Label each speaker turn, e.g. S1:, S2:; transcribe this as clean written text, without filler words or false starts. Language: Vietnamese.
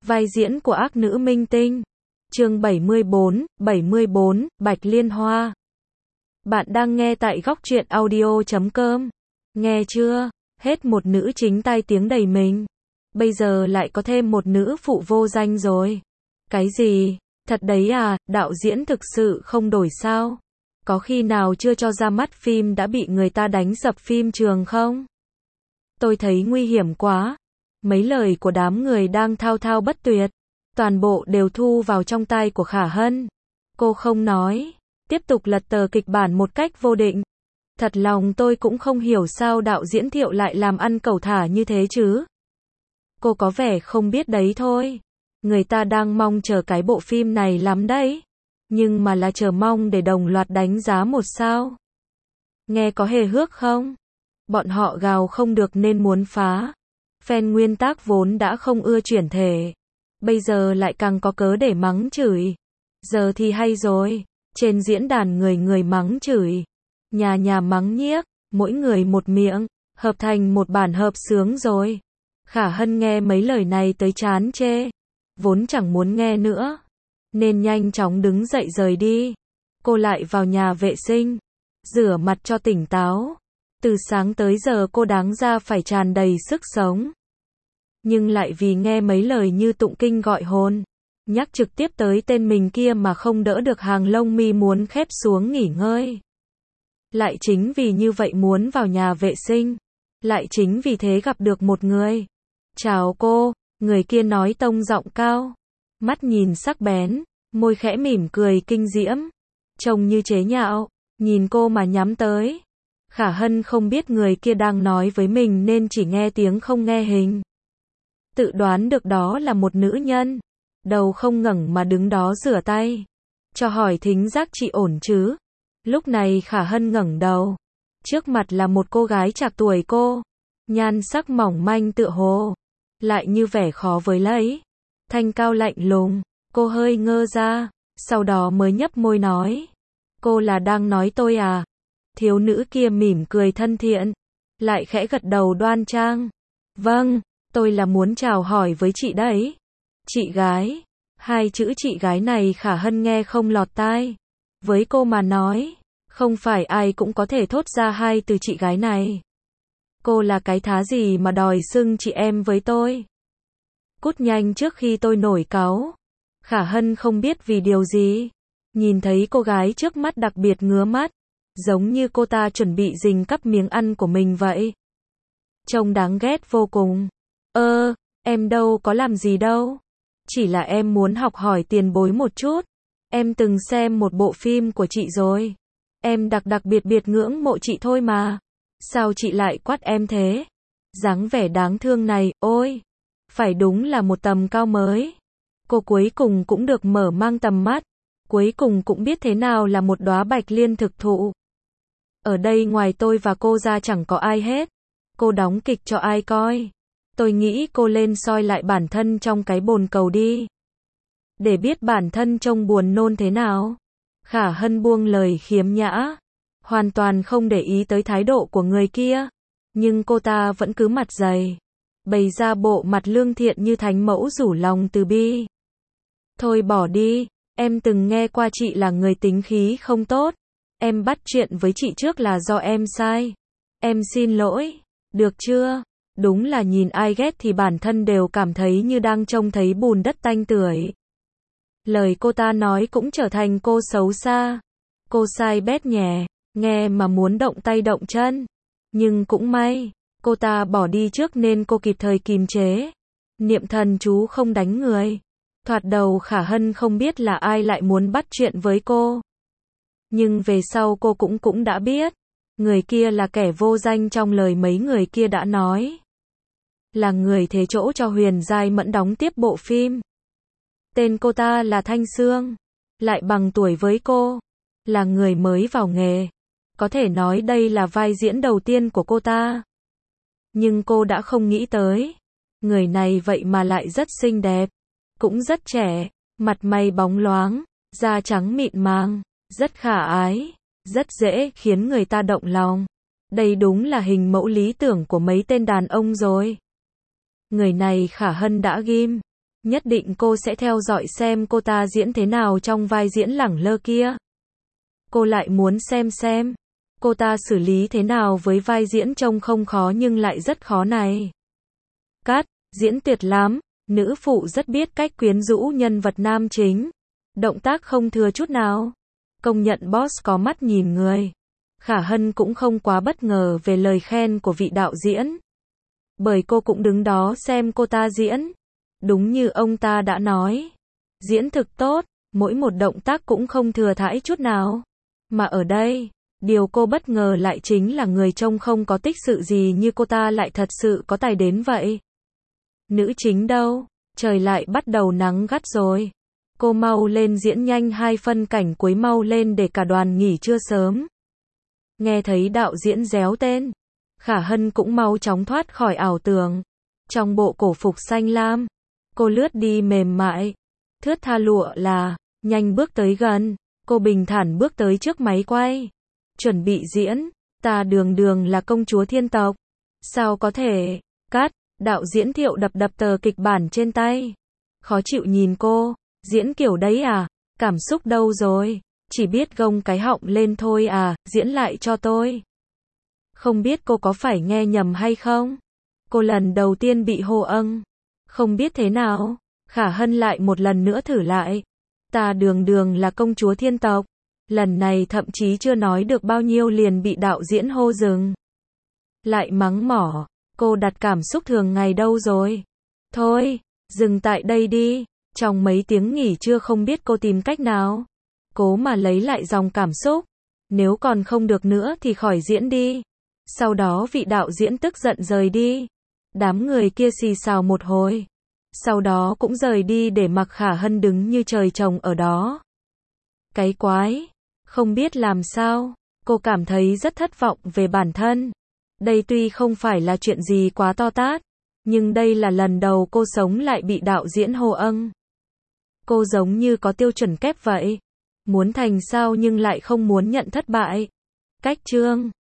S1: Vai diễn của ác nữ minh tinh. Chương 74, Bạch Liên Hoa. Bạn đang nghe tại Góc Truyện Audio.com. Nghe chưa? Hết một nữ chính tai tiếng đầy mình. Bây giờ lại có thêm một nữ phụ vô danh rồi. Cái gì? Thật đấy à, đạo diễn thực sự không đổi sao? Có khi nào chưa cho ra mắt phim đã bị người ta đánh sập phim trường không? Tôi thấy nguy hiểm quá. Mấy lời của đám người đang thao thao bất tuyệt, toàn bộ đều thu vào trong tai của Khả Hân. Cô không nói, tiếp tục lật tờ kịch bản một cách vô định. Thật lòng tôi cũng không hiểu sao đạo diễn Thiệu lại làm ăn cẩu thả như thế chứ. Cô có vẻ không biết đấy thôi. Người ta đang mong chờ cái bộ phim này lắm đấy. Nhưng mà là chờ mong để đồng loạt đánh giá một sao. Nghe có hề hước không? Bọn họ gào không được nên muốn phá. Fan nguyên tác vốn đã không ưa chuyển thể. Bây giờ lại càng có cớ để mắng chửi. Giờ thì hay rồi. Trên diễn đàn người người mắng chửi. Nhà nhà mắng nhiếc. Mỗi người một miệng. Hợp thành một bản hợp sướng rồi. Khả Hân nghe mấy lời này tới chán chê. Vốn chẳng muốn nghe nữa. Nên nhanh chóng đứng dậy rời đi. Cô lại vào nhà vệ sinh. Rửa mặt cho tỉnh táo. Từ sáng tới giờ cô đáng ra phải tràn đầy sức sống. Nhưng lại vì nghe mấy lời như tụng kinh gọi hồn, nhắc trực tiếp tới tên mình kia mà không đỡ được hàng lông mi muốn khép xuống nghỉ ngơi. Lại chính vì như vậy muốn vào nhà vệ sinh. Lại chính vì thế gặp được một người. Chào cô, người kia nói tông giọng cao. Mắt nhìn sắc bén, môi khẽ mỉm cười kinh diễm. Trông như chế nhạo, nhìn cô mà nhắm tới. Khả Hân không biết người kia đang nói với mình nên chỉ nghe tiếng không nghe hình. Tự đoán được đó là một nữ nhân. Đầu không ngẩng mà đứng đó rửa tay. Cho hỏi thính giác chị ổn chứ? Lúc này Khả Hân ngẩng đầu. Trước mặt là một cô gái trạc tuổi cô. Nhan sắc mỏng manh tựa hồ. Lại như vẻ khó với lấy. Thanh cao lạnh lùng. Cô hơi ngơ ra. Sau đó mới nhấp môi nói. Cô là đang nói tôi à? Thiếu nữ kia mỉm cười thân thiện. Lại khẽ gật đầu đoan trang. Vâng, tôi là muốn chào hỏi với chị đấy. Chị gái. Hai chữ chị gái này Khả Hân nghe không lọt tai. Với cô mà nói, không phải ai cũng có thể thốt ra hai từ chị gái này. Cô là cái thá gì mà đòi xưng chị em với tôi? Cút nhanh trước khi tôi nổi cáu. Khả Hân không biết vì điều gì. Nhìn thấy cô gái trước mắt đặc biệt ngứa mắt. Giống như cô ta chuẩn bị rình cắp miếng ăn của mình vậy. Trông đáng ghét vô cùng. Em đâu có làm gì đâu. Chỉ là em muốn học hỏi tiền bối một chút. Em từng xem một bộ phim của chị rồi. Em đặc biệt ngưỡng mộ chị thôi mà. Sao chị lại quát em thế? Dáng vẻ đáng thương này, ôi. Phải đúng là một tầm cao mới. Cô cuối cùng cũng được mở mang tầm mắt. Cuối cùng cũng biết thế nào là một đóa bạch liên thực thụ. Ở đây ngoài tôi và cô ra chẳng có ai hết. Cô đóng kịch cho ai coi? Tôi nghĩ cô lên soi lại bản thân trong cái bồn cầu đi. Để biết bản thân trông buồn nôn thế nào. Khả Hân buông lời khiếm nhã. Hoàn toàn không để ý tới thái độ của người kia. Nhưng cô ta vẫn cứ mặt dày. Bày ra bộ mặt lương thiện như thánh mẫu rủ lòng từ bi. Thôi bỏ đi. Em từng nghe qua chị là người tính khí không tốt. Em bắt chuyện với chị trước là do em sai. Em xin lỗi. Được chưa? Đúng là nhìn ai ghét thì bản thân đều cảm thấy như đang trông thấy bùn đất tanh tưởi. Lời cô ta nói cũng trở thành cô xấu xa. Cô sai bét nhè. Nghe mà muốn động tay động chân. Nhưng cũng may. Cô ta bỏ đi trước nên cô kịp thời kìm chế. Niệm thần chú không đánh người. Thoạt đầu Khả Hân không biết là ai lại muốn bắt chuyện với cô. Nhưng về sau cô cũng đã biết. Người kia là kẻ vô danh trong lời mấy người kia đã nói. Là người thế chỗ cho Huyền Giai Mẫn đóng tiếp bộ phim. Tên cô ta là Thanh Sương. Lại bằng tuổi với cô. Là người mới vào nghề. Có thể nói đây là vai diễn đầu tiên của cô ta. Nhưng cô đã không nghĩ tới. Người này vậy mà lại rất xinh đẹp. Cũng rất trẻ. Mặt mày bóng loáng. Da trắng mịn màng. Rất khả ái. Rất dễ khiến người ta động lòng. Đây đúng là hình mẫu lý tưởng của mấy tên đàn ông rồi. Người này Khả Hân đã ghim. Nhất định cô sẽ theo dõi xem cô ta diễn thế nào trong vai diễn lẳng lơ kia. Cô lại muốn xem cô ta xử lý thế nào với vai diễn trông không khó nhưng lại rất khó này. Cắt, diễn tuyệt lắm, nữ phụ rất biết cách quyến rũ nhân vật nam chính. Động tác không thừa chút nào. Công nhận boss có mắt nhìn người. Khả Hân cũng không quá bất ngờ về lời khen của vị đạo diễn. Bởi cô cũng đứng đó xem cô ta diễn. Đúng như ông ta đã nói. Diễn thực tốt, mỗi một động tác cũng không thừa thãi chút nào. Mà ở đây, điều cô bất ngờ lại chính là người trông không có tích sự gì như cô ta lại thật sự có tài đến vậy. Nữ chính đâu? Trời lại bắt đầu nắng gắt rồi. Cô mau lên diễn nhanh 2 phân cảnh cuối mau lên để cả đoàn nghỉ trưa sớm. Nghe thấy đạo diễn réo tên. Khả Hân cũng mau chóng thoát khỏi ảo tưởng. Trong bộ cổ phục xanh lam, cô lướt đi mềm mại. Thướt tha lụa là, nhanh bước tới gần. Cô bình thản bước tới trước máy quay. Chuẩn bị diễn, ta đường là công chúa thiên tộc. Sao có thể? Cắt, đạo diễn Thiệu đập tờ kịch bản trên tay. Khó chịu nhìn cô, diễn kiểu đấy à? Cảm xúc đâu rồi? Chỉ biết gông cái họng lên thôi à, diễn lại cho tôi. Không biết cô có phải nghe nhầm hay không? Cô lần đầu tiên bị hô âng. Không biết thế nào? Khả Hân lại một lần nữa thử lại. Ta đường là công chúa thiên tộc. Lần này thậm chí chưa nói được bao nhiêu liền bị đạo diễn hô dừng. Lại mắng mỏ, cô đặt cảm xúc thường ngày đâu rồi? Thôi, dừng tại đây đi. Trong mấy tiếng nghỉ trưa không biết cô tìm cách nào. Cố mà lấy lại dòng cảm xúc. Nếu còn không được nữa thì khỏi diễn đi. Sau đó vị đạo diễn tức giận rời đi. Đám người kia xì xào một hồi. Sau đó cũng rời đi để mặc Khả Hân đứng như trời trồng ở đó. Cái quái. Không biết làm sao. Cô cảm thấy rất thất vọng về bản thân. Đây tuy không phải là chuyện gì quá to tát. Nhưng đây là lần đầu cô sống lại bị đạo diễn hô âng. Cô giống như có tiêu chuẩn kép vậy. Muốn thành sao nhưng lại không muốn nhận thất bại. Cách chương